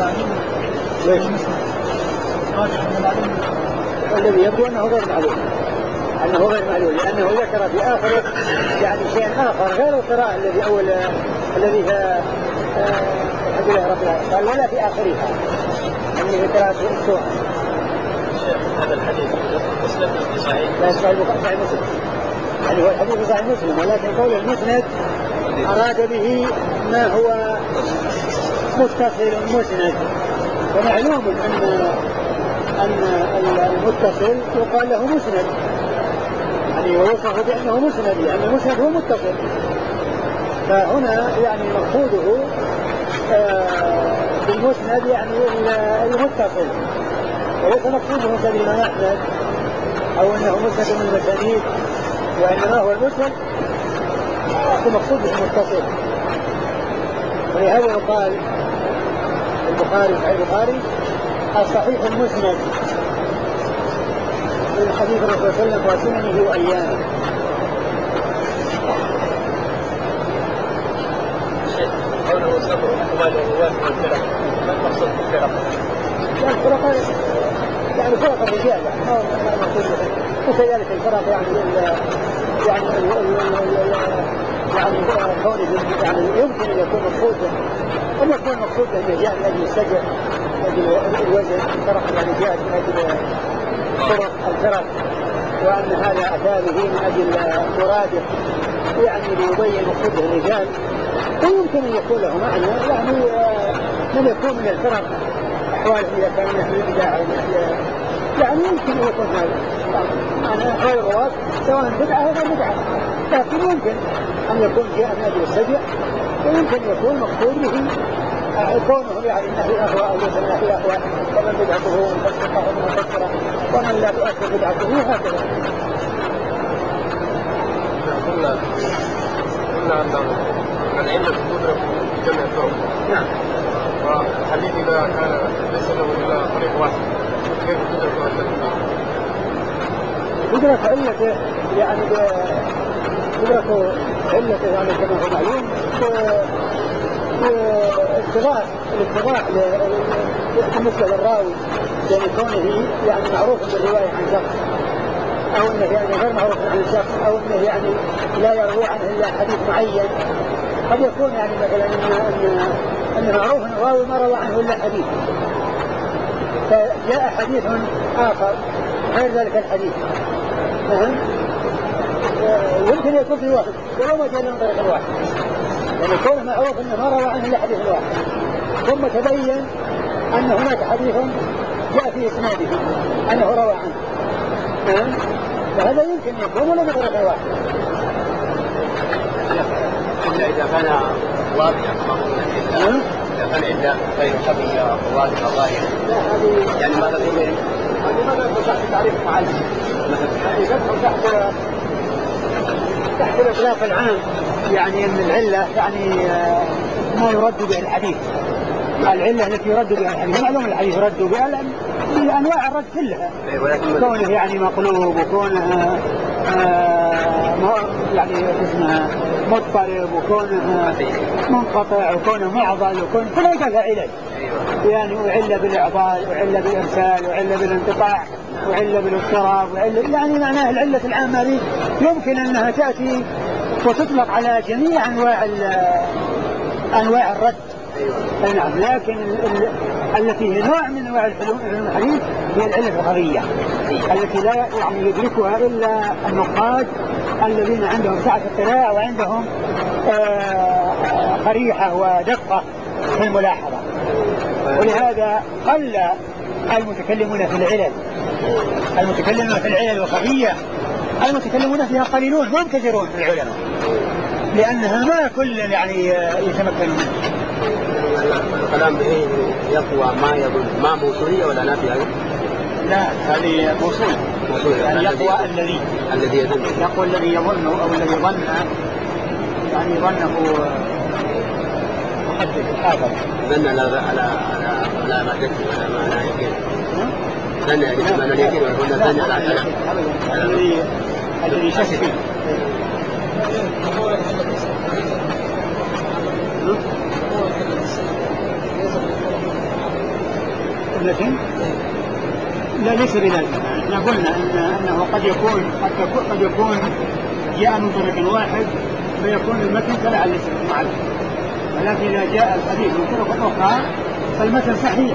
ليش؟ الذي يبدو أنه غير معلوم، لأنه ذكر في آخره يعني شيء آخر غير القراءة الذي الحمد لله رب العالمين قال ولا في آخرها أنه قراءة السورة. هذا الحديث مسند في صحيح؟ لا صحيح مسلم، يعني هو الحديث في صحيح مسلم، ولكن قول المسند أراد به ما هو متصل مسند، ومعلوم أن المتصل يقال له مسند، يعني ووصفه بأنه مسند، يعني المسند هو متصل. فهنا يعني مقصوده بالمسند يعني المتصل، وليس مقصوده مسند الإمام أحمد أو أنه مسند من المسانيد، وإنما هو المسند مقصوده المتصل. ولهذا يقال البخاري الصحيح المسند من حديث الرسول صلى الله عليه وسلم وسننه وأيامه. قوله صبر أقوال الرواة والفرق، ما المقصود بالفرق؟ يعني فرق الرجال، وكذلك الفرق يعني كونه يعني يمكن أن يكون مقصودا، أن يكون مقصودا أنه جاء من أجل السجع، من أجل الوزن، فرق يعني جاء من أجل طرق الفرق، وأن هذا أتى به من أجل مراده يعني ليبين مقصود الرجال. ويمكن أن يكون له معنى يعني من يكون من الفرق أحواله إذا كان من البدع يعني يمكن أن يكون هذا معنى أحوال الرواة سواء بدعة أو غير بدعة، لكن يمكن أن يكون جاء من أجل السجع، ويمكن يكون مقصود به كونه يعني النهي أهوى أو ليس النهي أهوى، ومن بدعته مفسقة ومفسرة ومن لا تؤثر بدعته هكذا. قلنا أن العلة تدرك في جميع الطرق. نعم. والحديث إذا كان ليس له إلا طريق واحد كيف تدرك علته؟ تدرك علته يعني تدرك علته يعني كما هو معلوم الاتضاح بالنسبة للراوي، يعني كونه يعني معروف بالرواية عن شخص، أو أنه يعني غير معروف عن شخص، أو أنه يعني لا يروي عنه إلا حديث معين. قد يكون يعني مثلا أن معروف أن الراوي ما روى عنه إلا حديث، فجاء حديث آخر غير ذلك الحديث، يمكن يكون في واحد ولو ما جاء من طريق واحد، يعني كونه معروف أنه ما روى عنه إلا حديث واحد، ثم تبين أن هناك حديث جاء في إسناده أنه روى عنه، فهذا يمكن يكون ولا من طريق واحد. إذا كان واضحا إذا كان عدة غير خبية واضحة ظاهرة، يعني ماذا تقول؟ لماذا تحت تعريف معلم؟ تحت الإطلاق العام، يعني أن العلة يعني ما يرد به الحديث، العلة التي يرد بها الحديث، معلوم الحديث يرد بها بأنواع الرد كلها، كونه يعني مقلوب، وكونه يعني اسمها مضطرب، وكونه منقطع، وكونه معضل، وكونه كل هذا علل، يعني وعلة بالإعضال، وعلة بالإرسال، وعلة بالانقطاع، وعلة بالاضطراب، يعني معناه العلة العامة هذه يمكن أنها تأتي وتطلق على جميع أنواع الرد. نعم، لكن التي هي نوع من أنواع الحديث هي العلة الغرية التي لا يعني يدركها إلا النقاد الذين عندهم سعة اطلاع وعندهم قريحة ودقة في الملاحظة. ولهذا قل المتكلمون في العلل، المتكلمون في العلل الخفية المتكلمون فيها قليلون، هم كثيرون في العلماء، لأنها ما كل يعني يتمكن منه. الكلام به يقوى ما يظن، ما موصولية ولا نافية؟ لا، هذه موصولة، يعني يقوى الذي يظن، يقوى الذي يظن أو الذي ظن، يعني ظنه محدد حاضر، ظن على ما تكفي ولا ما لا يمكن، ظن يعني ما لا يمكن، ولا ظن على الذي شك فيه. المتن لا ليس بلازم. احنا قلنا انه قد يكون جاء من طريق واحد فيكون المتن تبعا للمعلم، ولكن اذا جاء الحديث من طرق اخرى فالمتن صحيح.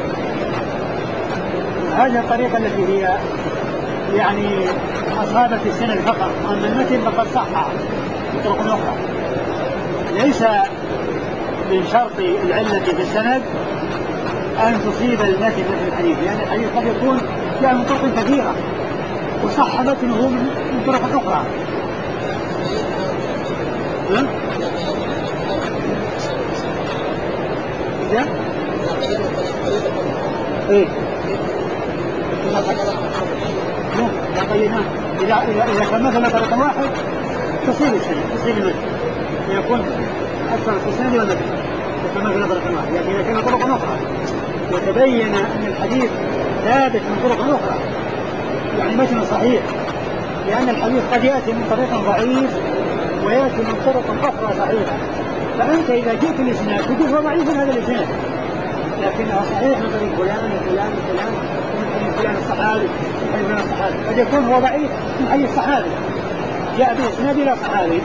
هذه الطريقه التي هي يعني اصابت السند فقط، اما المتن فقد صح بطرق اخرى. ليس من شرط العلة في السند أن تصيب المتن مثل الحديث، لأن الحديث قد يكون جاء من طرق كثيرة وصح متنه من طرق أخرى. إيه؟ إذا كان مثلا طريق واحد تصيب السند، تصيب المتن، يكون أكثر في السند والمتن كما في نظرة واحد. لكن إذا كان طرق أخرى وتبين أن الحديث ثابت من طرق أخرى يعني متن صحيح، لأن الحديث قد يأتي من طريق ضعيف ويأتي من طرق أخرى صحيحة، فأنت إذا جئت الإسناد تقول هو ضعيف هذا الإسناد لكنه صحيح من طريق فلان وفلان وفلان من فلان الصحابي من فلان الصحابي، قد يكون هو ضعيف من حديث الصحابي جاء بإسناد إلى صحابي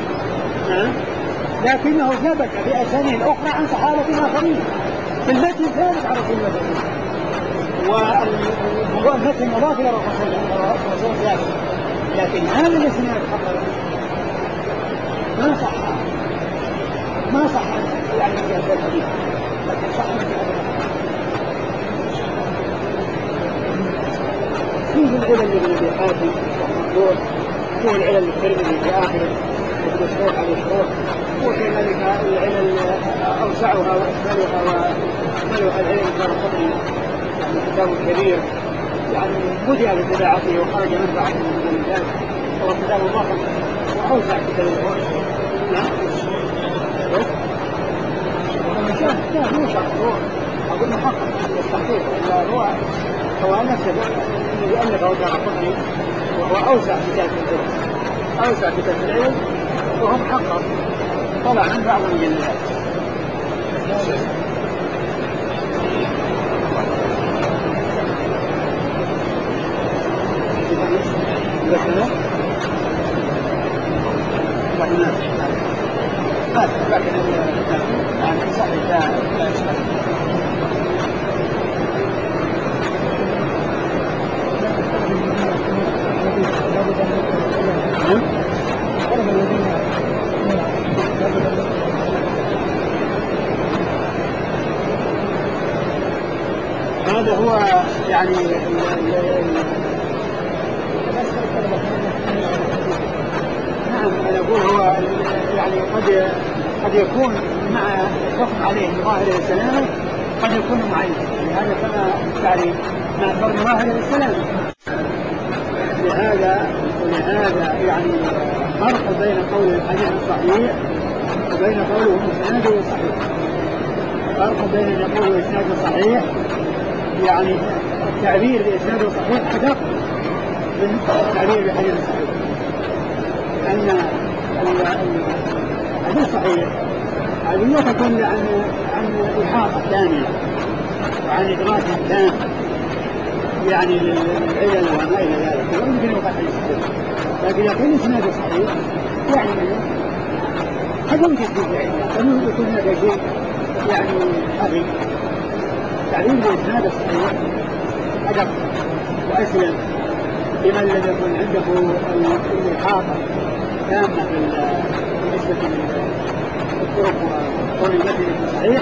لكنه ثبت بأسانيد أخرى عن صحابة آخرين في المتن ثابت على رسول الله، والمتن مضاف إلى الرسول ثابت، لكن هذا الإسناد ما صح يعني في هذا الحديث، لكن صح فيه العلل لابن أبي حاتم والمنظور، فيه العلل للترمذي في آخره والمشروع على الشروط، وكذلك العلل أوسعها وأشملها وأشملها العلل الدارقطني يعني كتاب كبير يعني بدأ بتباعته وخرج منفعة من ذلك، هو كتاب ضخم وأوسع كتاب الهوى. نعم لا مو شرط، هو أقول محقق التحقيق هو نفسه الذي ألفه الدارقطني وهو أوسع كتاب الهوى، أوسع كتاب العلم وهو محقق طلع عن بعض المجلدات. هذا هو يعني نعم أنا أقول هو يعني قد يكون مع الحكم عليه ظاهر السلامة، قد يكون معين، لهذا كما تعرف مع كون ظاهر السلامة، لهذا يعني فرق بين قول الحديث الصحيح وبين قوله إسناده صحيح، فرق بين أن يقول إسناده صحيح يعني التعبير بإسناده صحيح أدق من التعبير بحديث صحيح، أن الحديث صحيح هذه لا تكون عن إحاطة ثانية وعن إدراك تام يعني للعلل وما إلى ذلك، ويمكن يوقع حديث صحيح، لكن إذا كان إسناده صحيح يعني هذا ممكن في علمه، فمن يكون هذا شيء يعني خفي، تعليم الإسناد الصحيح أدق وأسلم لمن لم يكن عنده الإحاطة تامة بالنسبة للطرق وطول المتن الصحيح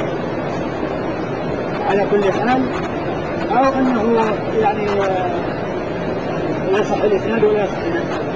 على كل حال، أو أنه يعني يصح الإسناد ولا يصح الإسناد.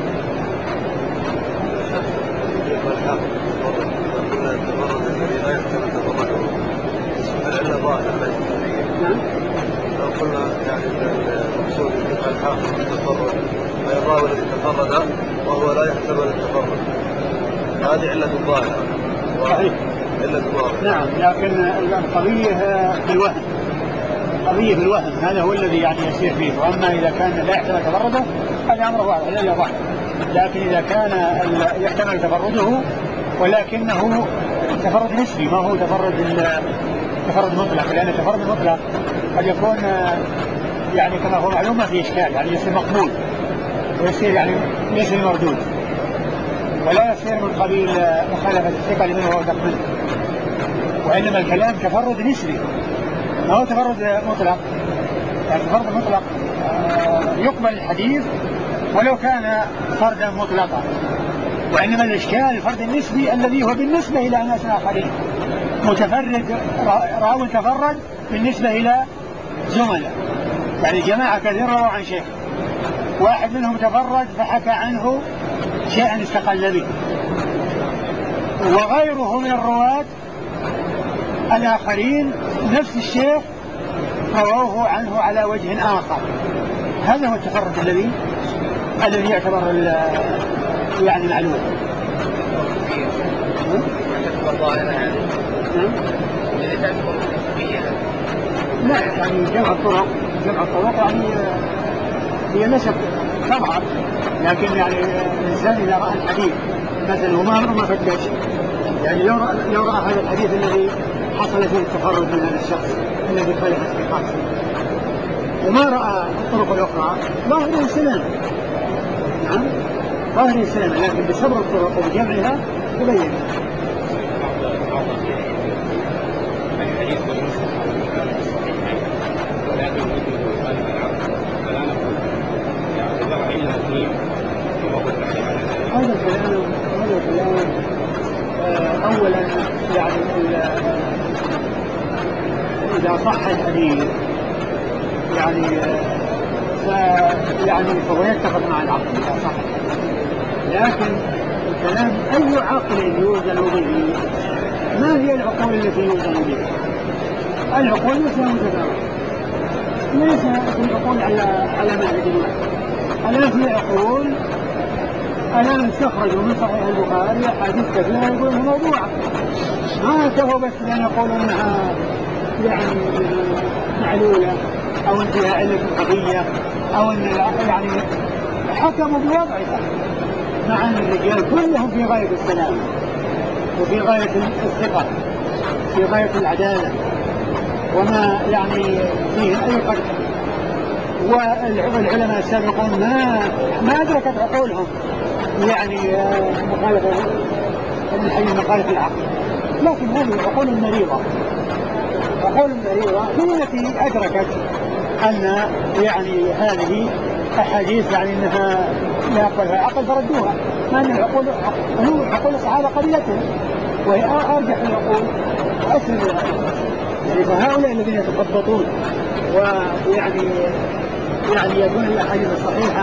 لو قلنا يعني المقصود يبقى الحاكم التفرد فيراوي الذي تفرد وهو لا يحتمل التفرد، هذه علة ظاهرة. صحيح علة ظاهرة. نعم، لكن القضية بالوهم هذا هو الذي يعني يسير فيه، وأما إذا كان لا يحتمل تفرده هذا أمر واضح لا ظاهر، لكن إذا كان يحتمل تفرده ولكنه تفرد نسبي ما هو تفرد تفرد مطلق، لأن التفرد المطلق قد يكون يعني كما هو معلوم ما في إشكال، يعني يصير مقبول ويصير يعني ليس مردود، ولا يصير من قبيل مخالفة الثقة لمن هو أوثق منه. وإنما الكلام تفرد نسبي ما هو تفرد مطلق. يعني التفرد المطلق يقبل الحديث ولو كان فردا مطلقا، وإنما الإشكال الفرد النسبي الذي هو بالنسبة إلى ناس آخرين، متفرد راو تفرد بالنسبة إلى زملاء، يعني جماعة كثير رووا عن شيخ، واحد منهم تفرد فحكى عنه شيئا استقل به، وغيره من الرواة الآخرين نفس الشيخ رووه عنه على وجه آخر. هذا هو التفرد الذي يعتبر يعني معلوم. لا يعني جمع الطرق يعني هي ليست تظهر، لكن يعني الإنسان إذا رأى الحديث مثلا وما فتش، يعني لو رأى هذا الحديث الذي حصل فيه التفرد من هذا الشخص الذي خالف الثقات وما رأى الطرق الأخرى ظاهر السلام، نعم ظاهر السلام، لكن بصبر الطرق وبجمعها يبين. هذا الكلام أولا يعني إذا صح الحديث يعني فهو يتفق مع العقل إذا صح، لكن الكلام أي عقل يوزن به؟ ما هي العقول التي يوزن بها؟ العقول مثل متفاوتة، ليس العقول على منهج واحد. الآن في عقول الآن استخرجوا من صحيح البخاري أحاديث كثيرة يقولون موضوعة، ما كفوا بس بأن يقولوا أنها يعني معلولة أو أن فيها علة قضية أو أن يعني حكموا بوضعها، مع أن الرجال كلهم في غاية السلامة وفي غاية الثقة في غاية العدالة وما يعني فيه أي قدر. والعلماء السابقون ما أدركت عقولهم يعني مخالفة من حيث مخالفة العقل، لكن هذه عقول مريضة هي التي أدركت أن يعني هذه أحاديث يعني أنها لا يقبلها عقل فردوها، ما أن عقول الصحابة قبلتهم وهي أرجح العقول وأسلم العقول. يعني فهؤلاء الذين يتخبطون ويعني يكون الأحاديث الصحيحة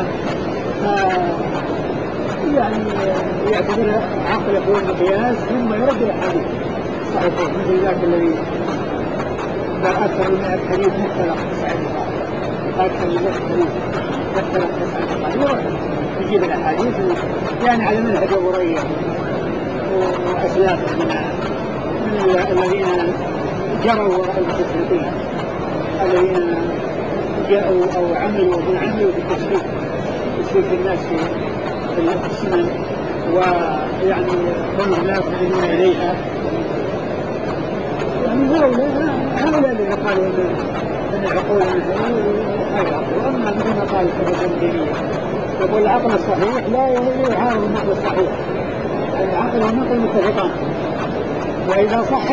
يعني يعتبرها عقل هو المقياس ثم يرد الأحاديث صحيحة، مثل ذاك الذي أكثر من 100 حديث مختلف أكثر من 100 حديث مختلف يجيب الأحاديث يعني على منهج أبو هريرة وأسلافه من الذين جروا وراء المستشرقين الذين جاءوا أو عملوا في تشريك الناس في السنن، ويعني كانوا لا يقبلون إليها. يعني هؤلاء الذين قالوا أن العقول هذا، وأما مثل قال ابن تيمية يقول العقل الصحيح لا يعارض النقل الصحيح، يعني العقل والنقل متفقان، وإذا صح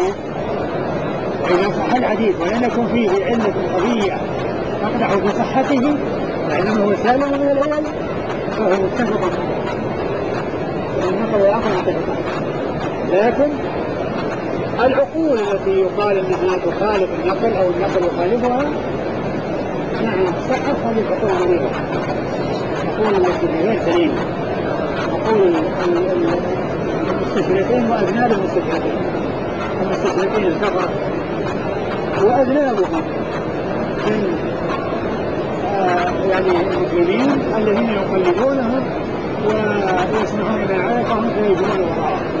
الحديث ولم يكن فيه علة قوية تقدح في صحته فإنما هو سالم من العلل فهو متفق، النقل والعقل متفقان. لكن العقول التي يقال انها تخالف النقل او النقل يخالفها نعم صحت هذه العقول مريضة، عقول التي غير سليمة، عقول المستشرقين واذناب المستشرقين الكفرة واذنابهم من يعني المسلمين الذين يقلدونهم ويسمعون ما عرفهم فيجرون وراءهم.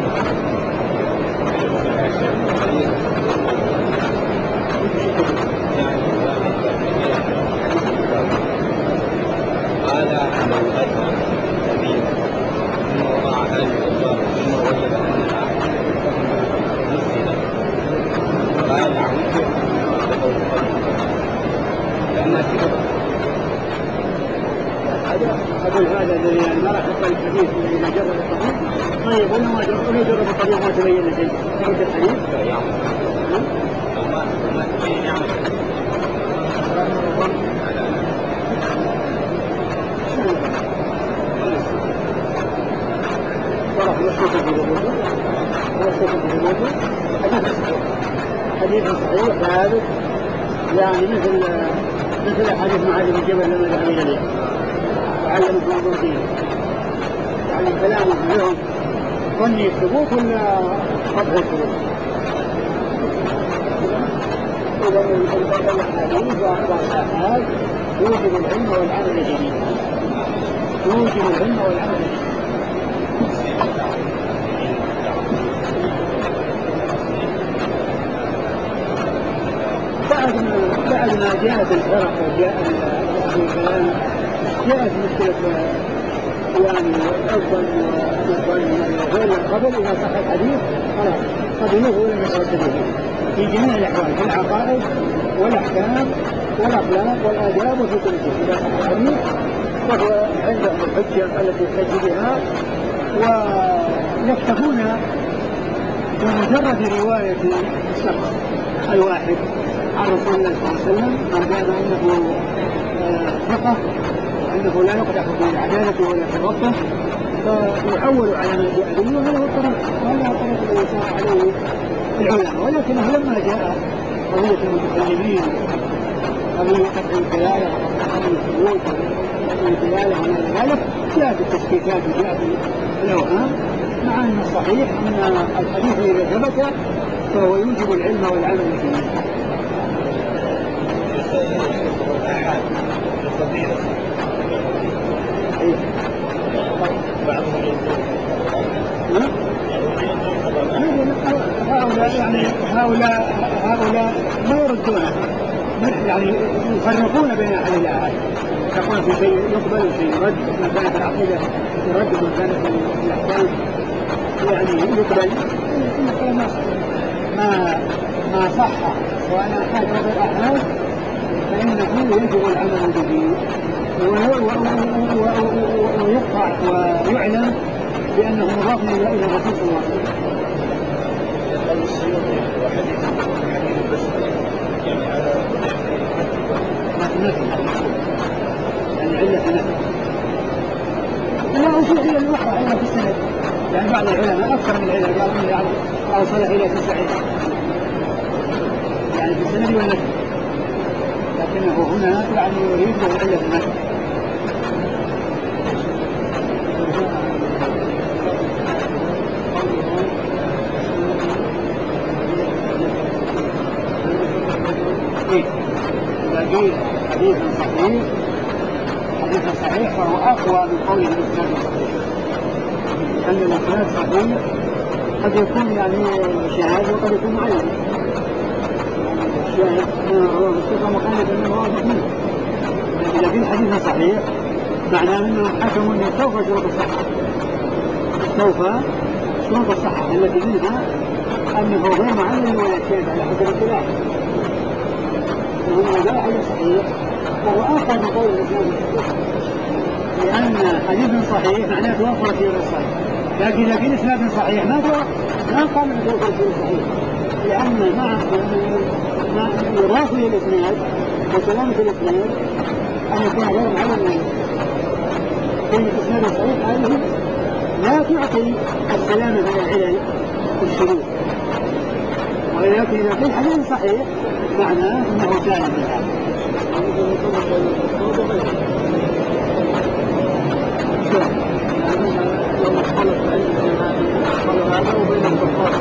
قال عن الأجر سبيل ثم وضع ذلك الجار ثم وجد أنها مسجدا جرب الطريق ما تبين له شيء يرد الحديث. حديث صحيح ثابت يعني مثل حديث معاذ بن جبل لما ذهب الى اليمن وعلمه المنظورين يعني كلامه لهم ظني الثبوت ولا قطع الثبوت. إذا الحديث والآحاد يوجب العلم والعمل جميعا. يوجب العلم والعمل جميعا. بعد ما جاءت الفرق وجاء الكلام جاءت مشكلة يعني الأفضل غير القبل إذا صح الحديث خلاص قبلوه ولم يترددوا فيه في جميع الأحوال في العقائد والأحكام والأخلاق والآداب وفي كل شيء. إذا صح الحديث فهو عندهم الحجة التي يحتج بها ويكتفون بمجرد رواية الشخص الواحد عن رسول الله صلى الله عليه وسلم ما دام انه ثقة وانه لا يقدح في عدالته ولا في ضبطه فيعول على ما جاء به وهذا هو الطريق الذي سار عليه العلماء. ولكنه لما جاء قضية المتكلمين قضية قطع الدلالة قضية الثبوت قطع الدلالة وما ذلك جاءت التشكيكات وجاءت الأوهام مع أن الصحيح أن الحديث إذا ثبت فهو يوجب العلم والعمل فيه. هؤلاء ما يردونها يعني يفرقون بين أهل الآحاد يقول في شيء يقبل وشيء يرد ما كانت العقيدة يرد وما كانت الأحكام يعني يقبل ما صح وأنا أحد هذا الأحاد فإنه يجب العمل به ويقطع ويعلم بأنه مضاف إلى الرسول صلى الله عليه وسلم. قال السيوطي وحديث البسملة يعني هذا نفي يعني علة نفي لا أشيء إلى الوقع على في السند يعني بعض العلماء أكثر من العلماء قالوا يعني أوصل إلى 9 يعني في السند والنفي لكنه هنا يعني يريد علة النفي. إذا قيل حديث صحيح فهو أقوى من قوله الإسناد صحيح لأن الإسناد صحيح قد يكون يعني شاهد وقد يكون معين الشاهد هو مستقى مخالف أنه واضح منه. إذا قيل حديث صحيح معناه أنهم حكموا أن استوفى شروط الصحة شروط الصحة التي منها أنه غير معين ولا شاهد على حسب الخلاف وهو جاء حديث صحيح فهو أقوى من قول الإسلام الصحيح لأن حديث صحيح معناه توفر فيه الصحيح لكن إذا كان إسناد صحيح ما قال أنه توفر فيه الصحيح لأن مع يضاف إلى الإسناد وسلامة الإسناد أن يكون غير معين كلمة الإسناد الصحيح هذه لا تعطي السلامة من العلل والشذوذ ولكن إذا كان حديث صحيح معناه أنه سالم من هذا. لو اختلف العلم بين هذا وبين الكفار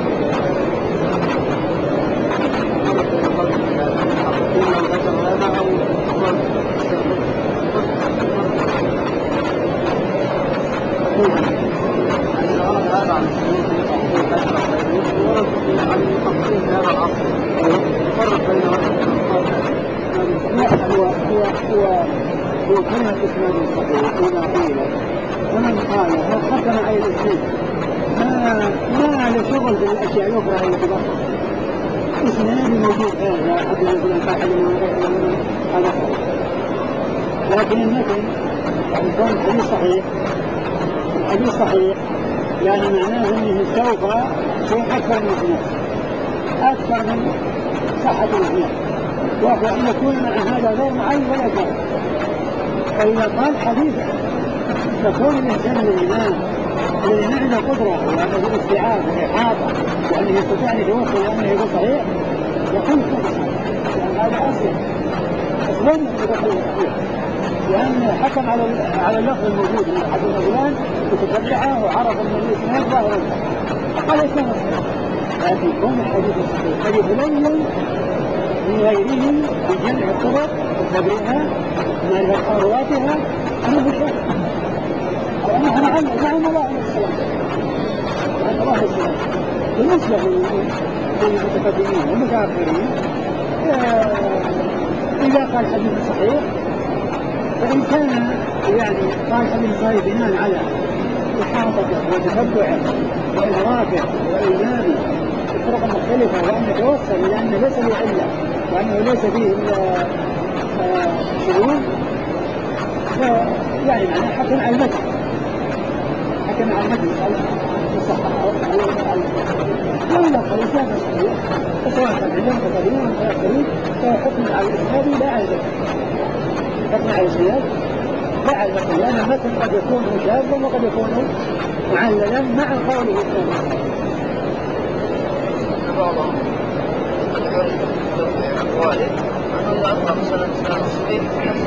هو كلمة إسناد صحيح إذا قيل ومن قال حكم على الإسناد ما له شغل بالأشياء الأخرى التي تبقى إسناد موجود هذا حتى يقول أن قال هذا لكن المثل يعني كان الحديث صحيح يعني معناه أنه سوف شيء أكثر من اثنين، أكثر من صحة الاثنين، وهو أن يكون مع هذا غير معين ولا جائز. فإذا قال حديث تكون الإنسان الإيمان الذي عنده قدرة وعنده استيعاب وإحاطة وأنه يستطيع أن يتوصل وأنه يقول صحيح، يقول صحيح، يعني هذا أصلا يقول صحيح، لأن حكم على اللفظ الموجود من حديث فلان وتتبعه وعرف أن الإسناد ظاهر قال إسناد صحيح، لكن كون الحديث الصحيح قد يتبين من غيره بجمع الطرق وتبرئها معرفة رواتها أنه شيء أو أنه نعم الله عليه السلام، نعم الله عليه السلام. بالنسبة للمتقدمين والمتأخرين إذا قال حديث صحيح فإن كان يعني قال حديث صحيح بناء على إحاطته وتتبعه وإدراكه وإيمانه الطرق المختلفة وأن يتوصل إلى أنه ليس له علة وأنه ليس فيه شذوذ، يعني معناه حكم على المتن، حكم على المتن الصحة أو ولا خليفة صحيح، فسواء كان عندهم تقديم أو متأخرين فهو حكم على الإسناد لا على المتن، حكم على الإسناد لا على المتن، لأن المتن قد يكون شاذا وقد يكون معللا مع قوله الثاني. أقواله أن الله مثلا صحيح